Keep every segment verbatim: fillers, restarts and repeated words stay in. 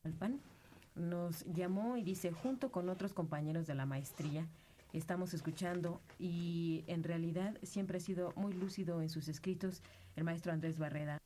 Pan, nos llamó y dice, junto con otros compañeros de la maestría, estamos escuchando, y en realidad siempre ha sido muy lúcido en sus escritos el maestro Andrés Barreda.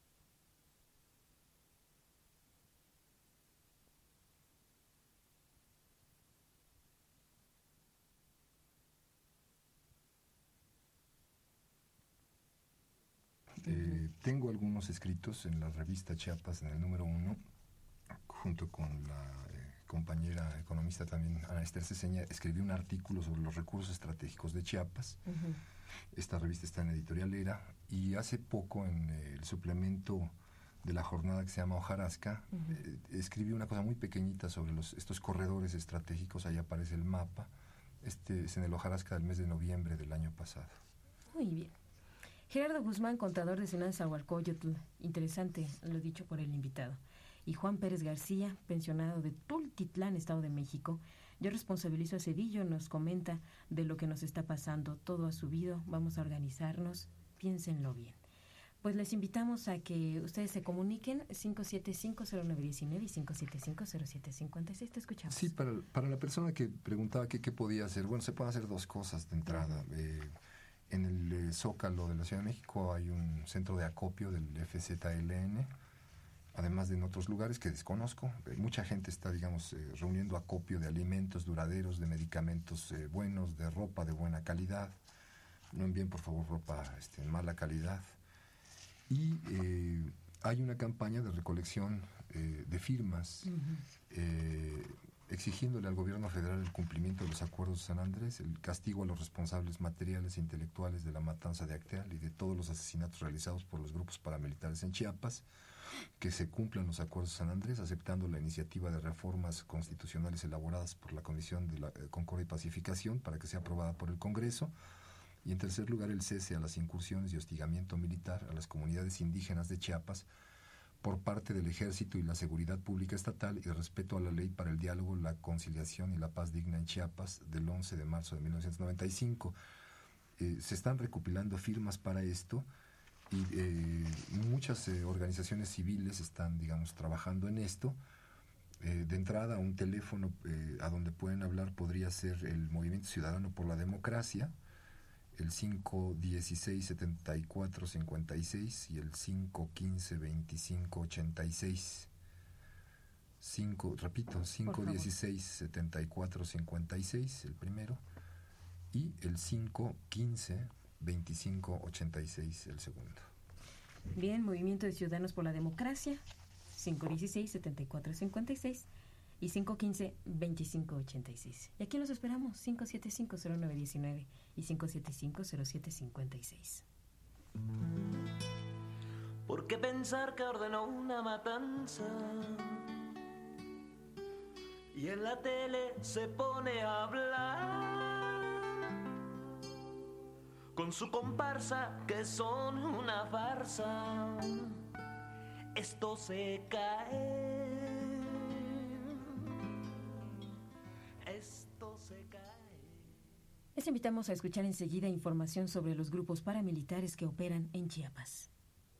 Eh, tengo algunos escritos en la revista Chiapas, en el número uno, junto con la eh, compañera economista también, Ana Esther Ceseña, escribí un artículo sobre los recursos estratégicos de Chiapas. Uh-huh. Esta revista está en Editorial Era, y hace poco en eh, el suplemento de la jornada que se llama Hojarasca, uh-huh. eh, escribí una cosa muy pequeñita sobre los, estos corredores estratégicos. Ahí aparece el mapa. Este es en el Hojarasca del mes de noviembre del año pasado. Muy bien. Gerardo Guzmán, contador de Zinanzahualcóyotl, interesante lo dicho por el invitado. Y Juan Pérez García, pensionado de Tultitlán, Estado de México. Yo responsabilizo a Cedillo, nos comenta de lo que nos está pasando. Todo ha subido, vamos a organizarnos, piénsenlo bien. Pues les invitamos a que ustedes se comuniquen cinco siete cinco, cero nueve uno nueve y cinco siete cinco, cero siete cinco seis. Te escuchamos. Sí, para, para la persona que preguntaba que qué podía hacer, bueno, se pueden hacer dos cosas de entrada. Eh, En el eh, Zócalo de la Ciudad de México hay un centro de acopio del F Z L N, además de en otros lugares que desconozco. Eh, mucha gente está, digamos, eh, reuniendo acopio de alimentos duraderos, de medicamentos eh, buenos, de ropa de buena calidad. No envíen, por favor, ropa este, en mala calidad. Y eh, hay una campaña de recolección eh, de firmas, uh-huh. eh, exigiéndole al gobierno federal el cumplimiento de los acuerdos de San Andrés, el castigo a los responsables materiales e intelectuales de la matanza de Acteal y de todos los asesinatos realizados por los grupos paramilitares en Chiapas, que se cumplan los acuerdos de San Andrés, aceptando la iniciativa de reformas constitucionales elaboradas por la Comisión de la eh, Concordia y Pacificación para que sea aprobada por el Congreso. Y en tercer lugar, el cese a las incursiones y hostigamiento militar a las comunidades indígenas de Chiapas por parte del Ejército y la Seguridad Pública Estatal, y respeto a la ley para el diálogo, la conciliación y la paz digna en Chiapas del once de marzo de mil novecientos noventa y cinco. Eh, se están recopilando firmas para esto, y eh, muchas eh, organizaciones civiles están, digamos, trabajando en esto. Eh, de entrada, un teléfono eh, a donde pueden hablar podría ser el Movimiento Ciudadano por la Democracia, el cinco dieciséis, setenta y cuatro cincuenta y seis y el cinco quince, veinticinco ochenta y seis. cinco, repito, cinco dieciséis, setenta y cuatro cincuenta y seis, el primero, y el cinco quince, veinticinco ochenta y seis, el segundo. Bien, Movimiento de Ciudadanos por la Democracia, cinco dieciséis, setenta y cuatro cincuenta y seis y cinco quince, veinticinco ochenta y seis. Y aquí los esperamos, cinco siete cinco, cero nueve uno nueve y cinco siete cinco, cero siete cinco seis. ¿Por qué pensar que ordenó una matanza y en la tele se pone a hablar con su comparsa que son una farsa? Esto se cae. Esto se cae. Les invitamos a escuchar enseguida información sobre los grupos paramilitares que operan en Chiapas.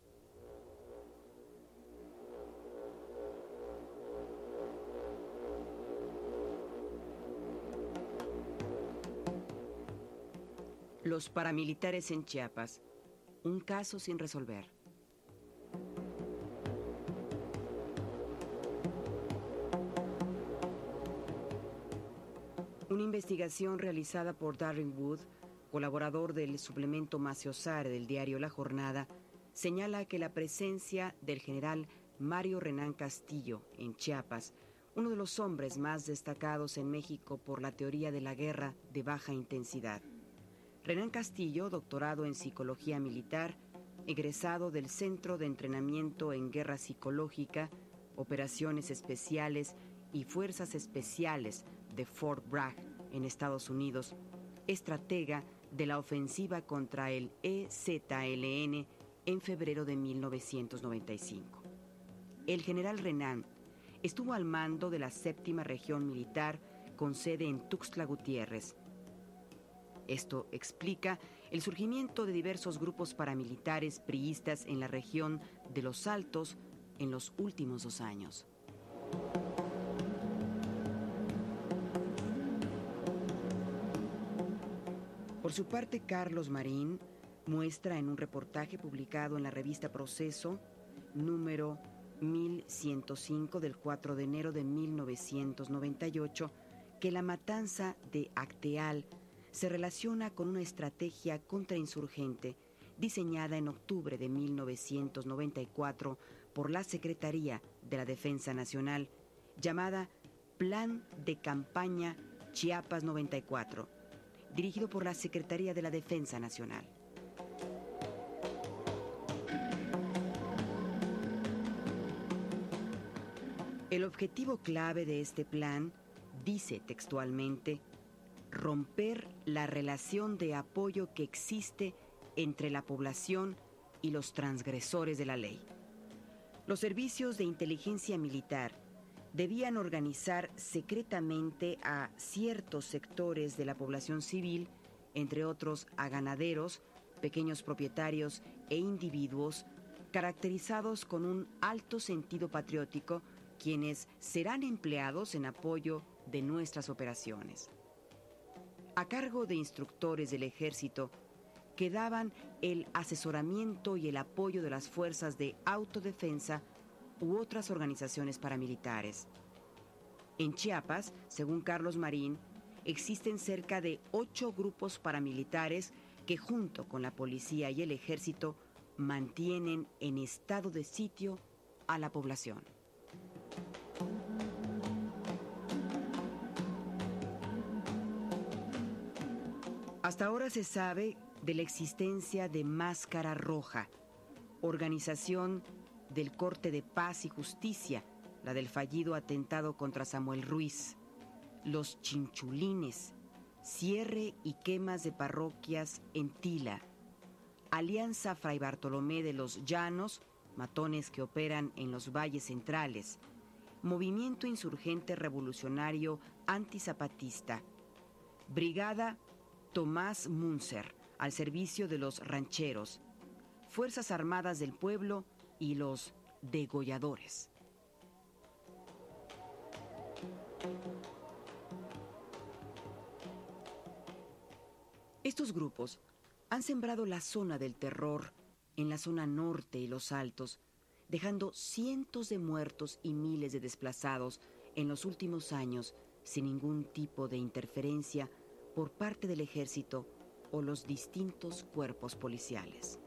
Los paramilitares en Chiapas, un caso sin resolver. Una investigación realizada por Darren Wood, colaborador del suplemento Maciosare del diario La Jornada, señala que la presencia del general Mario Renán Castillo en Chiapas, uno de los hombres más destacados en México por la teoría de la guerra de baja intensidad. Renán Castillo, doctorado en Psicología Militar, egresado del Centro de Entrenamiento en Guerra Psicológica, Operaciones Especiales y Fuerzas Especiales de Fort Bragg, en Estados Unidos, estratega de la ofensiva contra el E Z L N en febrero de mil novecientos noventa y cinco. El general Renán estuvo al mando de la séptima región militar con sede en Tuxtla Gutiérrez. Esto explica el surgimiento de diversos grupos paramilitares priistas en la región de Los Altos en los últimos dos años. Por su parte, Carlos Marín muestra en un reportaje publicado en la revista Proceso, número mil ciento cinco del cuatro de enero de mil novecientos noventa y ocho, que la matanza de Acteal se relaciona con una estrategia contrainsurgente diseñada en octubre de mil novecientos noventa y cuatro por la Secretaría de la Defensa Nacional, llamada Plan de Campaña Chiapas noventa y cuatro, dirigido por la Secretaría de la Defensa Nacional. El objetivo clave de este plan, dice textualmente, romper la relación de apoyo que existe entre la población y los transgresores de la ley. Los servicios de inteligencia militar debían organizar secretamente a ciertos sectores de la población civil, entre otros a ganaderos, pequeños propietarios e individuos caracterizados con un alto sentido patriótico, quienes serán empleados en apoyo de nuestras operaciones. A cargo de instructores del ejército quedaban el asesoramiento y el apoyo de las fuerzas de autodefensa u otras organizaciones paramilitares. En Chiapas, según Carlos Marín, existen cerca de ocho grupos paramilitares que junto con la policía y el ejército mantienen en estado de sitio a la población. Hasta ahora se sabe de la existencia de Máscara Roja, organización del Corte de Paz y Justicia, la del fallido atentado contra Samuel Ruiz, los Chinchulines, cierre y quemas de parroquias en Tila, Alianza Fray Bartolomé de los Llanos, matones que operan en los valles centrales, Movimiento Insurgente Revolucionario Antizapatista, Brigada Tomás Munzer, al servicio de los rancheros, Fuerzas Armadas del Pueblo y los degolladores. Estos grupos han sembrado la zona del terror en la zona norte y los altos, dejando cientos de muertos y miles de desplazados en los últimos años sin ningún tipo de interferencia por parte del ejército o los distintos cuerpos policiales.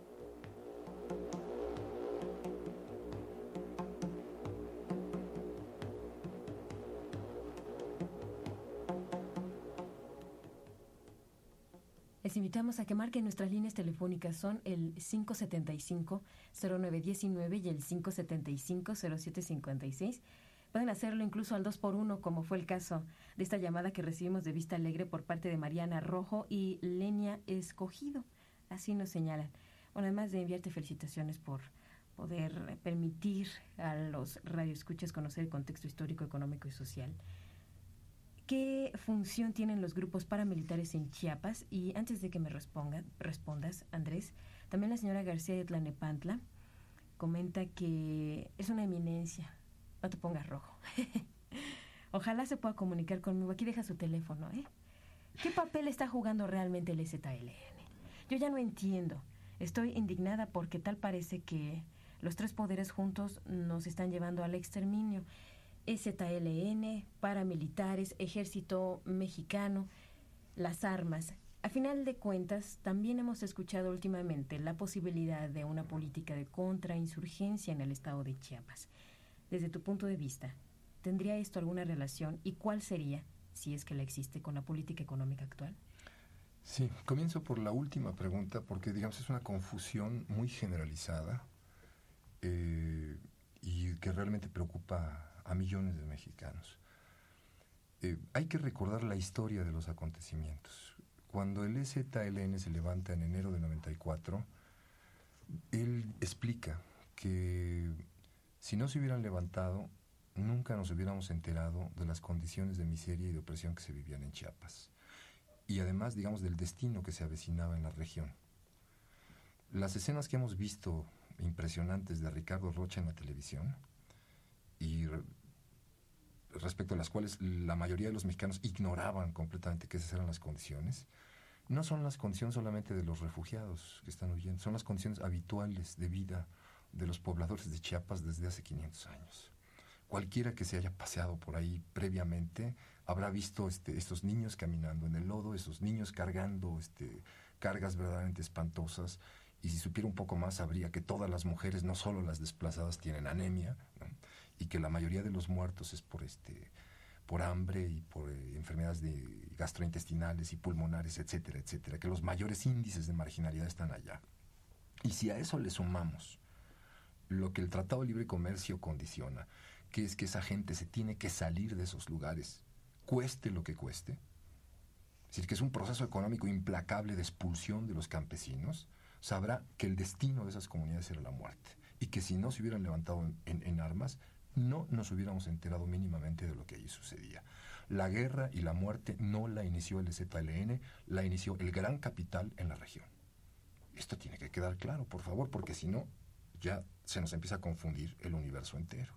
Les invitamos a que marquen nuestras líneas telefónicas. Son el cinco siete cinco, cero nueve uno nueve y el cinco siete cinco, cero siete cinco seis. Pueden hacerlo incluso al dos por uno, como fue el caso de esta llamada que recibimos de Vista Alegre por parte de Mariana Rojo y Lenia Escogido. Así nos señalan. Bueno, además de enviarte felicitaciones por poder permitir a los radioescuchas conocer el contexto histórico, económico y social. ¿Qué función tienen los grupos paramilitares en Chiapas? Y antes de que me responda, respondas, Andrés, también la señora García de Tlanepantla comenta que es una eminencia. No te pongas rojo. Ojalá se pueda comunicar conmigo. Aquí deja su teléfono, ¿eh? ¿Qué papel está jugando realmente el Z L N? Yo ya no entiendo. Estoy indignada porque tal parece que los tres poderes juntos nos están llevando al exterminio. Z L N, paramilitares, ejército mexicano, las armas. A final de cuentas, también hemos escuchado últimamente la posibilidad de una política de contrainsurgencia en el estado de Chiapas. Desde tu punto de vista, ¿tendría esto alguna relación y cuál sería, si es que la existe, con la política económica actual? Sí, comienzo por la última pregunta porque, digamos, es una confusión muy generalizada eh, y que realmente preocupa a millones de mexicanos. Eh, hay que recordar la historia de los acontecimientos. Cuando el Z L N se levanta en enero de noventa y cuatro, él explica que si no se hubieran levantado, nunca nos hubiéramos enterado de las condiciones de miseria y de opresión que se vivían en Chiapas. Y además, digamos, del destino que se avecinaba en la región. Las escenas que hemos visto impresionantes de Ricardo Rocha en la televisión y respecto a las cuales la mayoría de los mexicanos ignoraban completamente que esas eran las condiciones, no son las condiciones solamente de los refugiados que están huyendo, son las condiciones habituales de vida de los pobladores de Chiapas desde hace quinientos años. Cualquiera que se haya paseado por ahí previamente habrá visto este, estos niños caminando en el lodo, esos niños cargando este, cargas verdaderamente espantosas, y si supiera un poco más sabría que todas las mujeres, no solo las desplazadas, tienen anemia, ¿no? Y que la mayoría de los muertos es por este por hambre y por eh, enfermedades de gastrointestinales y pulmonares, etcétera, etcétera, que los mayores índices de marginalidad están allá. Y si a eso le sumamos lo que el Tratado de Libre Comercio condiciona, que es que esa gente se tiene que salir de esos lugares, cueste lo que cueste, es decir, que es un proceso económico implacable de expulsión de los campesinos, sabrá que el destino de esas comunidades era la muerte, y que si no se hubieran levantado en, en, en armas, no nos hubiéramos enterado mínimamente de lo que allí sucedía. La guerra y la muerte no la inició el Z L N, la inició el gran capital en la región. Esto tiene que quedar claro, por favor, porque si no, ya se nos empieza a confundir el universo entero.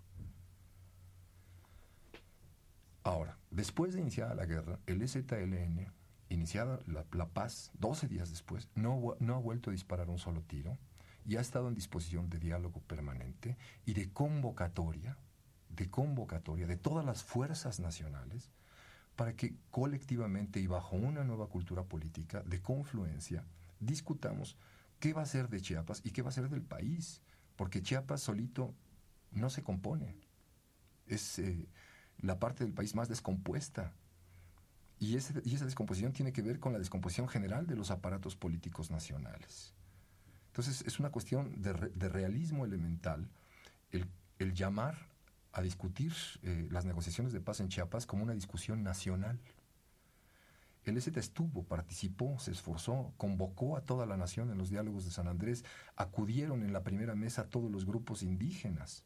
Ahora, después de iniciada la guerra, el Z L N, iniciada la, la paz, doce días después, no, no ha vuelto a disparar un solo tiro y ha estado en disposición de diálogo permanente y de convocatoria, de convocatoria de todas las fuerzas nacionales para que colectivamente y bajo una nueva cultura política de confluencia discutamos qué va a ser de Chiapas y qué va a ser del país, porque Chiapas solito no se compone. Es eh, la parte del país más descompuesta. Y, ese, y esa descomposición tiene que ver con la descomposición general de los aparatos políticos nacionales. Entonces, es una cuestión de, re, de realismo elemental el, el llamar a discutir eh, las negociaciones de paz en Chiapas como una discusión nacional. El E Z estuvo, participó, se esforzó, convocó a toda la nación en los diálogos de San Andrés, acudieron en la primera mesa todos los grupos indígenas.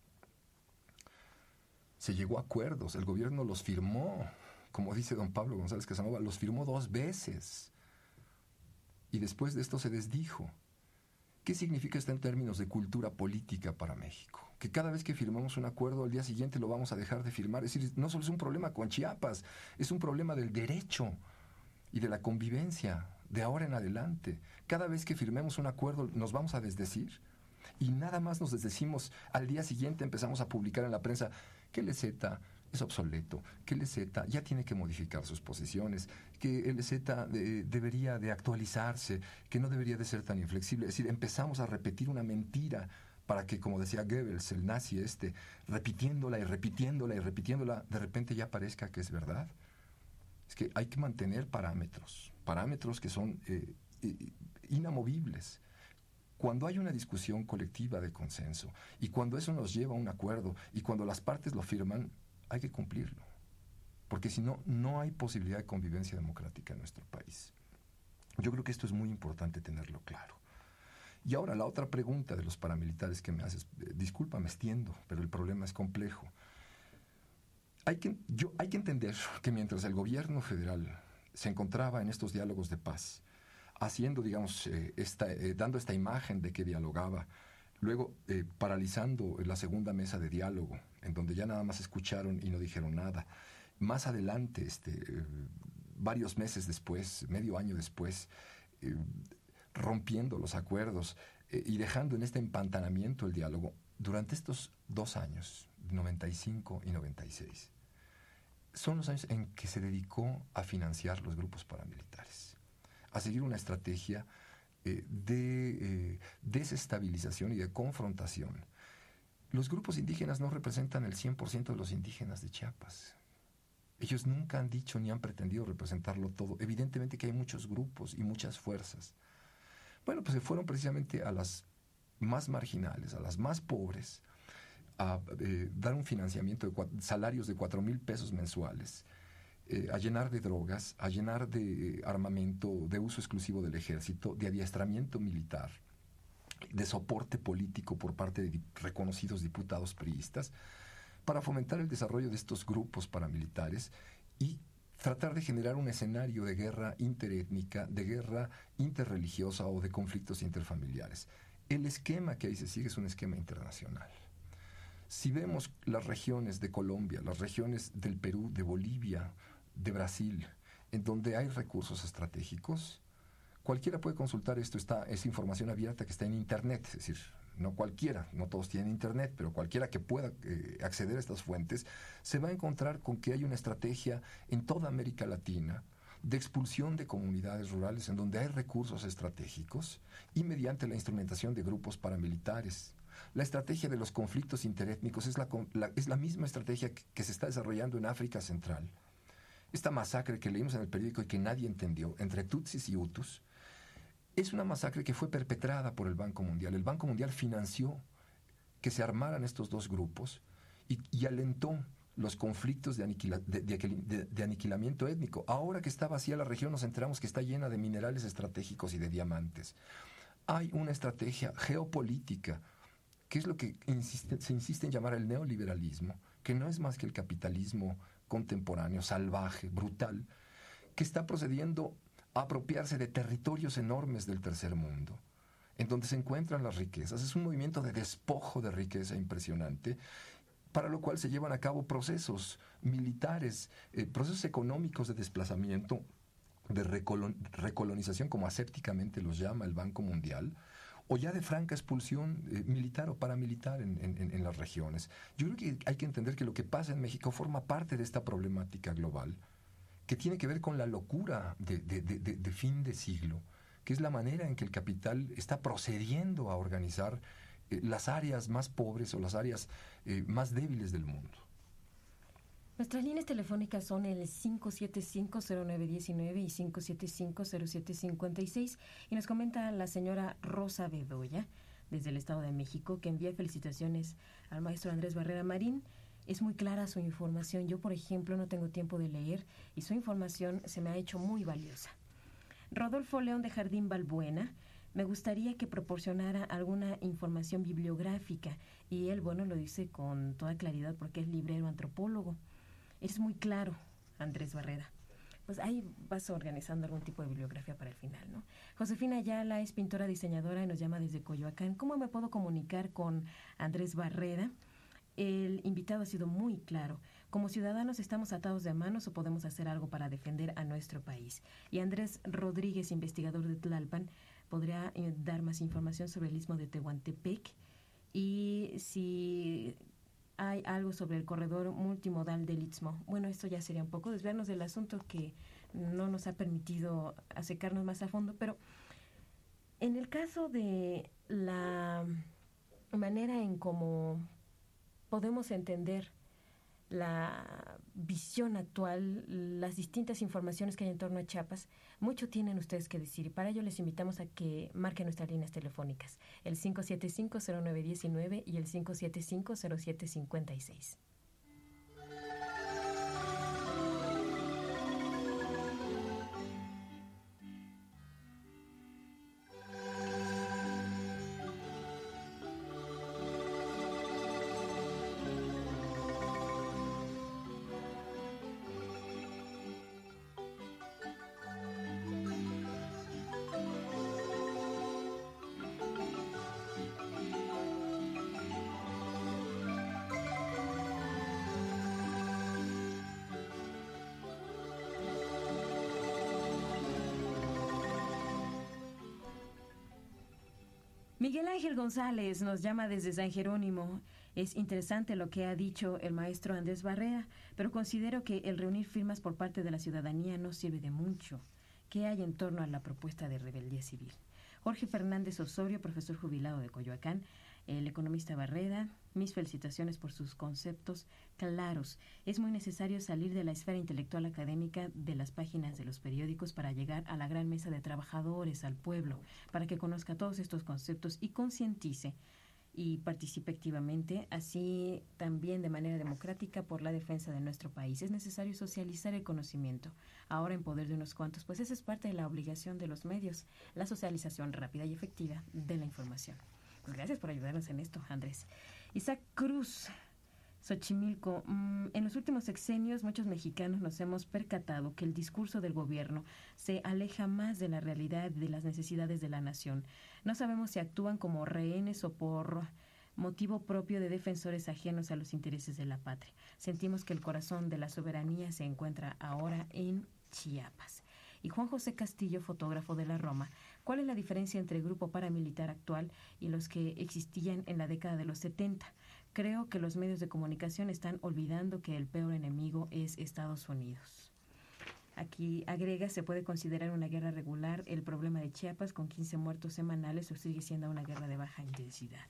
Se llegó a acuerdos, el gobierno los firmó, como dice don Pablo González Casanova, los firmó dos veces. Y después de esto se desdijo. ¿Qué significa esto en términos de cultura política para México? Que cada vez que firmamos un acuerdo, al día siguiente lo vamos a dejar de firmar. Es decir, no solo es un problema con Chiapas, es un problema del derecho y de la convivencia de ahora en adelante. Cada vez que firmemos un acuerdo nos vamos a desdecir y nada más nos desdecimos. Al día siguiente empezamos a publicar en la prensa que el E Z es obsoleto, que el E Z ya tiene que modificar sus posiciones, que el E Z de, debería de actualizarse, que no debería de ser tan inflexible. Es decir, empezamos a repetir una mentira para que, como decía Goebbels, el nazi este, repitiéndola y repitiéndola y repitiéndola, de repente ya parezca que es verdad. Es que hay que mantener parámetros, parámetros que son eh, inamovibles. Cuando hay una discusión colectiva de consenso y cuando eso nos lleva a un acuerdo y cuando las partes lo firman, hay que cumplirlo, porque si no, no hay posibilidad de convivencia democrática en nuestro país. Yo creo que esto es muy importante tenerlo claro. Y ahora la otra pregunta de los paramilitares que me haces, eh, disculpa, me extiendo, pero el problema es complejo. Hay que, yo, hay que entender que mientras el gobierno federal se encontraba en estos diálogos de paz, haciendo, digamos, eh, esta, eh, dando esta imagen de que dialogaba, luego eh, paralizando la segunda mesa de diálogo, en donde ya nada más escucharon y no dijeron nada. Más adelante, este, eh, varios meses después, medio año después, eh, rompiendo los acuerdos eh, y dejando en este empantanamiento el diálogo, durante estos dos años, noventa y cinco y noventa y seis, son los años en que se dedicó a financiar los grupos paramilitares, a seguir una estrategia eh, de eh, desestabilización y de confrontación. Los grupos indígenas no representan el cien por ciento de los indígenas de Chiapas. Ellos nunca han dicho ni han pretendido representarlo todo. Evidentemente que hay muchos grupos y muchas fuerzas. Bueno, pues se fueron precisamente a las más marginales, a las más pobres, a eh, dar un financiamiento de cuatro, salarios de cuatro mil pesos mensuales, eh, a llenar de drogas, a llenar de armamento de uso exclusivo del ejército, de adiestramiento militar, de soporte político por parte de reconocidos diputados priistas, para fomentar el desarrollo de estos grupos paramilitares y tratar de generar un escenario de guerra interétnica, de guerra interreligiosa o de conflictos interfamiliares. El esquema que ahí se sigue es un esquema internacional. Si vemos las regiones de Colombia, las regiones del Perú, de Bolivia, de Brasil, en donde hay recursos estratégicos, cualquiera puede consultar esto, está, es información abierta que está en Internet, es decir, no cualquiera, no todos tienen Internet, pero cualquiera que pueda eh, acceder a estas fuentes, se va a encontrar con que hay una estrategia en toda América Latina de expulsión de comunidades rurales en donde hay recursos estratégicos y mediante la instrumentación de grupos paramilitares. La estrategia de los conflictos interétnicos es la, la, es la misma estrategia que, que se está desarrollando en África Central. Esta masacre que leímos en el periódico y que nadie entendió, entre Tutsis y Hutus, es una masacre que fue perpetrada por el Banco Mundial. El Banco Mundial financió que se armaran estos dos grupos y, y alentó los conflictos de, aniquila, de, de, de, de aniquilamiento étnico. Ahora que está vacía la región, nos enteramos que está llena de minerales estratégicos y de diamantes. Hay una estrategia geopolítica, que es lo que insiste, se insiste en llamar el neoliberalismo, que no es más que el capitalismo contemporáneo, salvaje, brutal, que está procediendo a apropiarse de territorios enormes del tercer mundo, en donde se encuentran las riquezas. Es un movimiento de despojo de riqueza impresionante, para lo cual se llevan a cabo procesos militares, eh, procesos económicos de desplazamiento, de recolon, recolonización, como asépticamente los llama el Banco Mundial, o ya de franca expulsión eh, militar o paramilitar en, en, en las regiones. Yo creo que hay que entender que lo que pasa en México forma parte de esta problemática global, que tiene que ver con la locura de, de, de, de, de fin de siglo, que es la manera en que el capital está procediendo a organizar eh, las áreas más pobres o las áreas eh, más débiles del mundo. Nuestras líneas telefónicas son el cinco siete cinco, cero nueve uno nueve y cinco siete cinco, cero siete cinco seis, y nos comenta la señora Rosa Bedoya, desde el Estado de México, que envía felicitaciones al maestro Andrés Barrera Marín. Es muy clara su información. Yo, por ejemplo, no tengo tiempo de leer y su información se me ha hecho muy valiosa. Rodolfo León de Jardín Balbuena, me gustaría que proporcionara alguna información bibliográfica, y él, bueno, lo dice con toda claridad porque es librero antropólogo. Es muy claro, Andrés Barrera. Pues ahí vas organizando algún tipo de bibliografía para el final, ¿no? Josefina Ayala es pintora diseñadora y nos llama desde Coyoacán. ¿Cómo me puedo comunicar con Andrés Barrera? El invitado ha sido muy claro. Como ciudadanos estamos atados de manos o podemos hacer algo para defender a nuestro país. Y Andrés Rodríguez, investigador de Tlalpan, podría eh, dar más información sobre el istmo de Tehuantepec y si hay algo sobre el corredor multimodal del Istmo. Bueno, esto ya sería un poco desviarnos del asunto que no nos ha permitido acercarnos más a fondo, pero en el caso de la manera en cómo podemos entender la visión actual, las distintas informaciones que hay en torno a Chiapas, mucho tienen ustedes que decir, y para ello les invitamos a que marquen nuestras líneas telefónicas, el cinco siete cinco, cero nueve uno nueve y el cinco siete cinco, cero siete cinco seis. Miguel Ángel González nos llama desde San Jerónimo. Es interesante lo que ha dicho el maestro Andrés Barrera, pero considero que el reunir firmas por parte de la ciudadanía no sirve de mucho. ¿Qué hay en torno a la propuesta de rebeldía civil? Jorge Fernández Osorio, profesor jubilado de Coyoacán, el economista Barrera, mis felicitaciones por sus conceptos claros. Es muy necesario salir de la esfera intelectual académica de las páginas de los periódicos para llegar a la gran mesa de trabajadores, al pueblo, para que conozca todos estos conceptos y concientice y participe activamente, así también de manera democrática por la defensa de nuestro país. Es necesario socializar el conocimiento, ahora en poder de unos cuantos, pues esa es parte de la obligación de los medios, la socialización rápida y efectiva de la información. Pues gracias por ayudarnos en esto, Andrés. Isaac Cruz, Xochimilco, mmm, en los últimos sexenios muchos mexicanos nos hemos percatado que el discurso del gobierno se aleja más de la realidad de las necesidades de la nación. No sabemos si actúan como rehenes o por motivo propio de defensores ajenos a los intereses de la patria. Sentimos que el corazón de la soberanía se encuentra ahora en Chiapas. Y Juan José Castillo, fotógrafo de la Roma, ¿cuál es la diferencia entre el grupo paramilitar actual y los que existían en la década de los setenta? Creo que los medios de comunicación están olvidando que el peor enemigo es Estados Unidos. Aquí agrega, se puede considerar una guerra regular el problema de Chiapas con quince muertos semanales o sigue siendo una guerra de baja intensidad.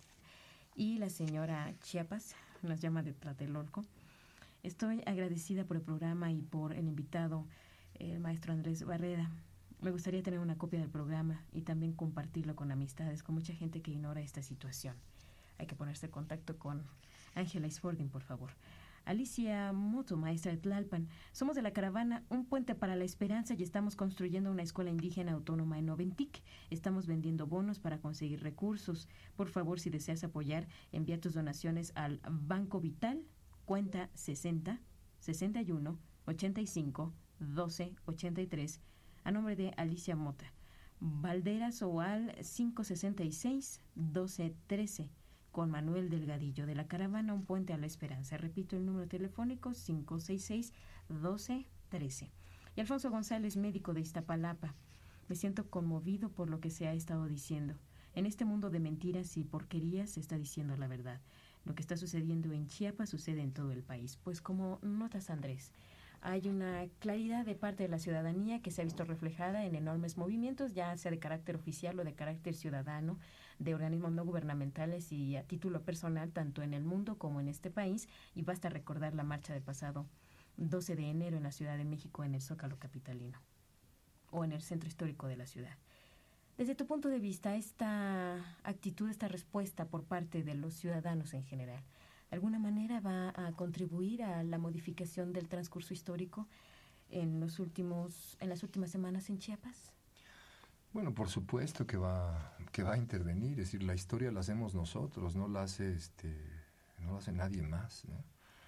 Y la señora Chiapas nos llama de Tlatelolco. Estoy agradecida por el programa y por el invitado, el maestro Andrés Barreda. Me gustaría tener una copia del programa y también compartirlo con amistades, con mucha gente que ignora esta situación. Hay que ponerse en contacto con Ángela Isfordin, por favor. Alicia Moto, maestra de Tlalpan. Somos de la caravana Un Puente para la Esperanza y estamos construyendo una escuela indígena autónoma en Oventic. Estamos vendiendo bonos para conseguir recursos. Por favor, si deseas apoyar, envía tus donaciones al Banco Vital, cuenta sesenta, sesenta y uno, ochenta y cinco, doce, ochenta y tres, a nombre de Alicia Mota. Valderas o al cinco sesenta y seis, doce trece. Con Manuel Delgadillo, de la caravana Un Puente a la Esperanza. Repito el número telefónico, cinco seis seis, doce trece. Y Alfonso González, médico de Iztapalapa. Me siento conmovido por lo que se ha estado diciendo. En este mundo de mentiras y porquerías se está diciendo la verdad. Lo que está sucediendo en Chiapas sucede en todo el país. Pues como notas, Andrés, hay una claridad de parte de la ciudadanía que se ha visto reflejada en enormes movimientos, ya sea de carácter oficial o de carácter ciudadano, de organismos no gubernamentales y a título personal, tanto en el mundo como en este país. Y basta recordar la marcha del pasado doce de enero en la Ciudad de México, en el Zócalo capitalino o en el centro histórico de la ciudad. Desde tu punto de vista, esta actitud, esta respuesta por parte de los ciudadanos en general, ¿de alguna manera va a contribuir a la modificación del transcurso histórico en los últimos, en las últimas semanas en Chiapas? Bueno, por supuesto que va, que va a intervenir. Es decir, la historia la hacemos nosotros, no la hace, este, no la hace nadie más, ¿no?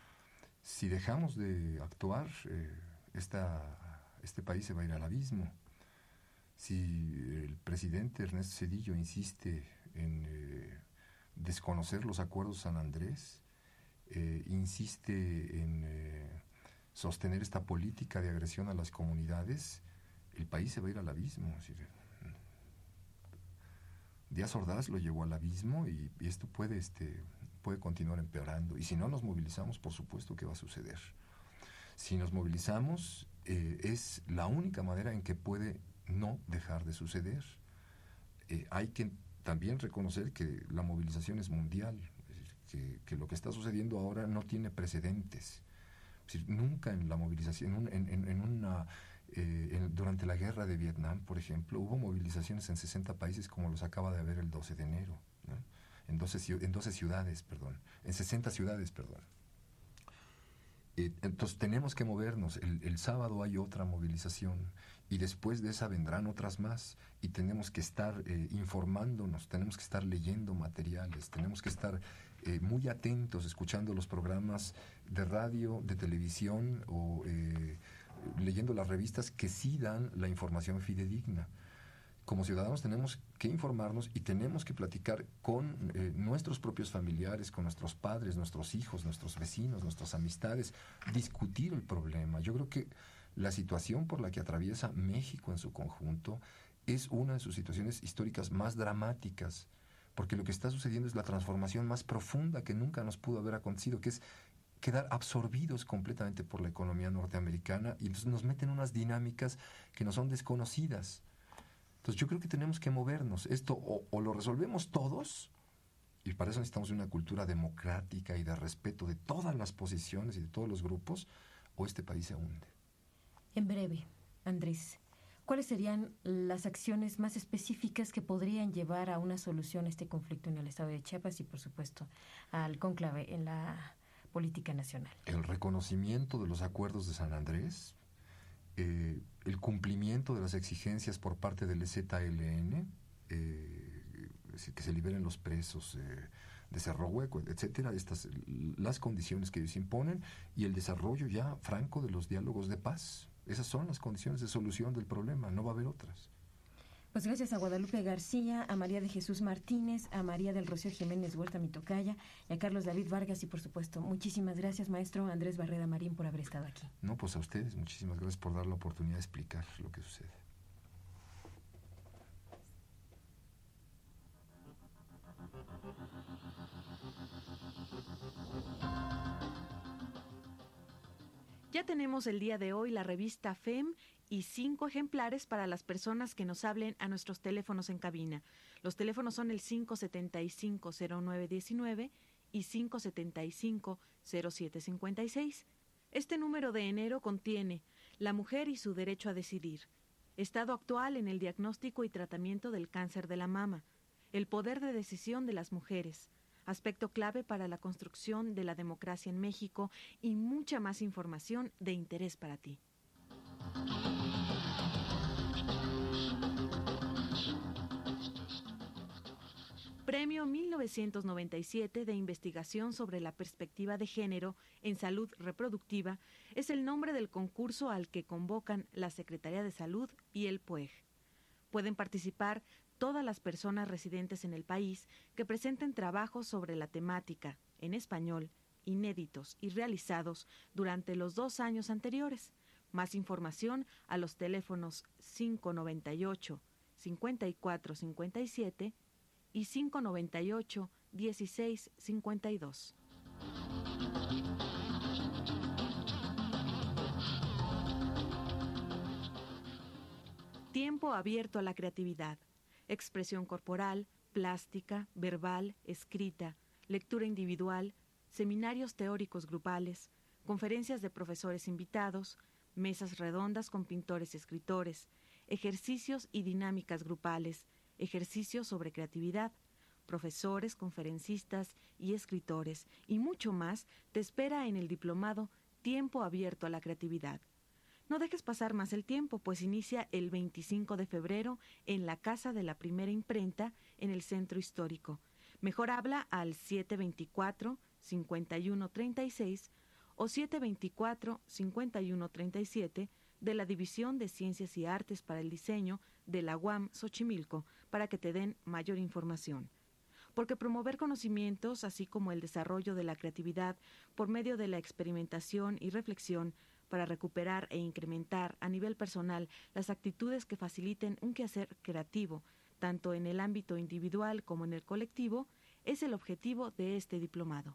Si dejamos de actuar, eh, esta, este país se va a ir al abismo. Si el presidente Ernesto Zedillo insiste en eh, desconocer los acuerdos de San Andrés, eh, insiste en eh, sostener esta política de agresión a las comunidades, el país se va a ir al abismo. Es decir, Díaz Ordaz lo llevó al abismo y, y esto puede, este, puede continuar empeorando. Y si no nos movilizamos, por supuesto que va a suceder. Si nos movilizamos, eh, es la única manera en que puede no dejar de suceder. Eh, hay que también reconocer que la movilización es mundial, es decir, que, que lo que está sucediendo ahora no tiene precedentes. Es decir, nunca en la movilización, en, en, en una... Eh, en, durante la guerra de Vietnam, por ejemplo, hubo movilizaciones en sesenta países como los acaba de haber el doce de enero, ¿no? En doce, en doce ciudades, perdón, en sesenta ciudades, perdón. Eh, entonces tenemos que movernos. El, el sábado hay otra movilización y después de esa vendrán otras más y tenemos que estar eh, informándonos, tenemos que estar leyendo materiales, tenemos que estar eh, muy atentos, escuchando los programas de radio, de televisión o eh, leyendo las revistas que sí dan la información fidedigna. Como ciudadanos tenemos que informarnos y tenemos que platicar con eh, nuestros propios familiares, con nuestros padres, nuestros hijos, nuestros vecinos, nuestras amistades, discutir el problema. Yo creo que la situación por la que atraviesa México en su conjunto es una de sus situaciones históricas más dramáticas, porque lo que está sucediendo es la transformación más profunda que nunca nos pudo haber acontecido, que es quedar absorbidos completamente por la economía norteamericana y entonces nos meten unas dinámicas que nos son desconocidas. Entonces yo creo que tenemos que movernos. Esto o, o lo resolvemos todos, y para eso necesitamos una cultura democrática y de respeto de todas las posiciones y de todos los grupos, o este país se hunde. En breve, Andrés, ¿cuáles serían las acciones más específicas que podrían llevar a una solución a este conflicto en el estado de Chiapas y, por supuesto, al cónclave en la política nacional? El reconocimiento de los acuerdos de San Andrés, eh, el cumplimiento de las exigencias por parte del E Z L N, eh, que se liberen los presos eh, de Cerro Hueco, etcétera, estas, las condiciones que ellos imponen, y el desarrollo ya franco de los diálogos de paz. Esas son las condiciones de solución del problema, no va a haber otras. Pues gracias a Guadalupe García, a María de Jesús Martínez, a María del Rocío Jiménez Huerta Mitocaya y a Carlos David Vargas y por supuesto, muchísimas gracias, maestro Andrés Barreda Marín, por haber estado aquí. No, pues a ustedes, muchísimas gracias por dar la oportunidad de explicar lo que sucede. Ya tenemos el día de hoy la revista F E M y cinco ejemplares para las personas que nos hablen a nuestros teléfonos en cabina. Los teléfonos son el cinco siete cinco, cero nueve uno nueve y cinco siete cinco, cero siete cinco seis. Este número de enero contiene La mujer y su derecho a decidir, estado actual en el diagnóstico y tratamiento del cáncer de la mama, el poder de decisión de las mujeres, aspecto clave para la construcción de la democracia en México y mucha más información de interés para ti. Premio mil novecientos noventa y siete de investigación sobre la perspectiva de género en salud reproductiva es el nombre del concurso al que convocan la Secretaría de Salud y el P U E G. Pueden participar todas las personas residentes en el país que presenten trabajos sobre la temática, en español, inéditos y realizados durante los dos años anteriores. Más información a los teléfonos cinco noventa y ocho, cincuenta y cuatro cincuenta y siete y cinco noventa y ocho, dieciséis cincuenta y dos. Tiempo abierto a la creatividad. Expresión corporal, plástica, verbal, escrita, lectura individual, seminarios teóricos grupales, conferencias de profesores invitados, mesas redondas con pintores y escritores, ejercicios y dinámicas grupales, ejercicios sobre creatividad, profesores, conferencistas y escritores, y mucho más te espera en el diplomado Tiempo abierto a la creatividad. No dejes pasar más el tiempo, pues inicia el veinticinco de febrero en la Casa de la Primera Imprenta en el Centro Histórico. Mejor habla al siete veinticuatro, cincuenta y uno treinta y seis o siete veinticuatro, cincuenta y uno treinta y siete de la División de Ciencias y Artes para el Diseño de la U A M Xochimilco para que te den mayor información. Porque promover conocimientos, así como el desarrollo de la creatividad por medio de la experimentación y reflexión, para recuperar e incrementar a nivel personal las actitudes que faciliten un quehacer creativo, tanto en el ámbito individual como en el colectivo, es el objetivo de este diplomado.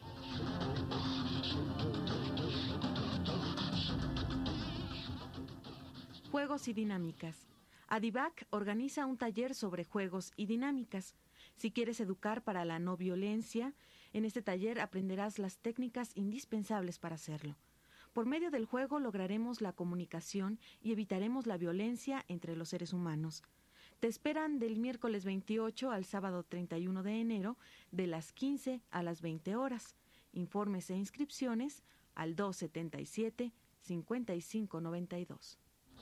Juegos y dinámicas. Adivac organiza un taller sobre juegos y dinámicas. Si quieres educar para la no violencia, en este taller aprenderás las técnicas indispensables para hacerlo. Por medio del juego lograremos la comunicación y evitaremos la violencia entre los seres humanos. Te esperan del miércoles veintiocho al sábado treinta y uno de enero, de las quince a las veinte horas. Informes e inscripciones al dos setenta y siete, cincuenta y cinco noventa y dos.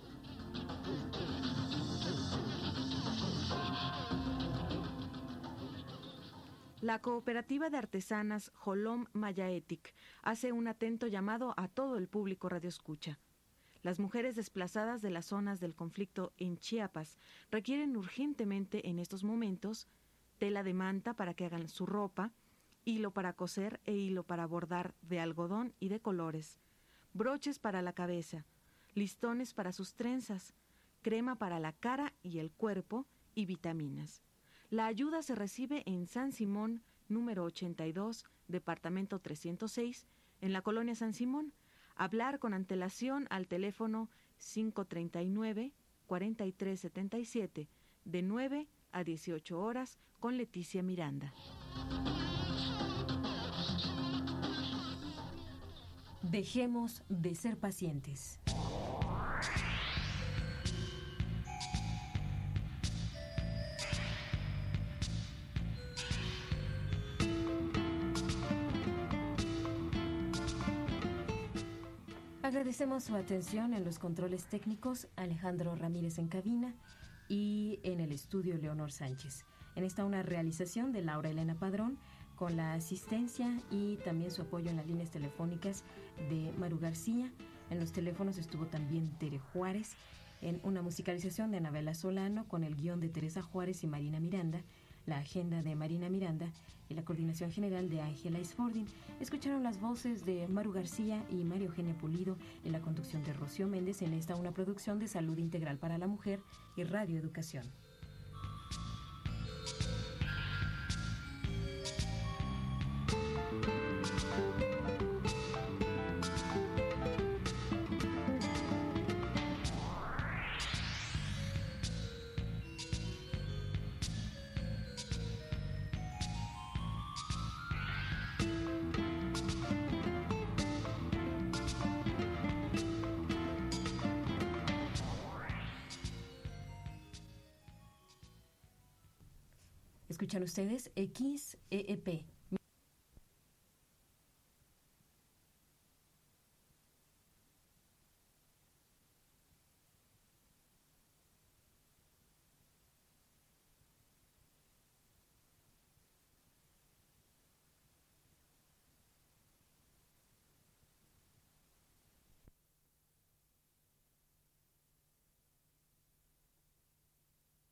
La Cooperativa de Artesanas Jolom Mayaetic hace un atento llamado a todo el público radioescucha. Las mujeres desplazadas de las zonas del conflicto en Chiapas requieren urgentemente en estos momentos tela de manta para que hagan su ropa, hilo para coser e hilo para bordar de algodón y de colores, broches para la cabeza, listones para sus trenzas, crema para la cara y el cuerpo y vitaminas. La ayuda se recibe en San Simón, número ochenta y dos, departamento trescientos seis, en la colonia San Simón. Hablar con antelación al teléfono cinco treinta y nueve, cuarenta y tres setenta y siete, de nueve a dieciocho horas, con Leticia Miranda. Dejemos de ser pacientes. Agradecemos su atención en los controles técnicos, Alejandro Ramírez en cabina y en el estudio Leonor Sánchez. En esta una realización de Laura Elena Padrón, con la asistencia y también su apoyo en las líneas telefónicas de Maru García. En los teléfonos estuvo también Tere Juárez en una musicalización de Anabela Solano con el guión de Teresa Juárez y Marina Miranda, la agenda de Marina Miranda y la coordinación general de Ángela Isfordin. Escucharon las voces de Maru García y María Eugenia Pulido en la conducción de Rocío Méndez en esta una producción de Salud Integral para la Mujer y Radio Educación. Escuchan ustedes X E E P,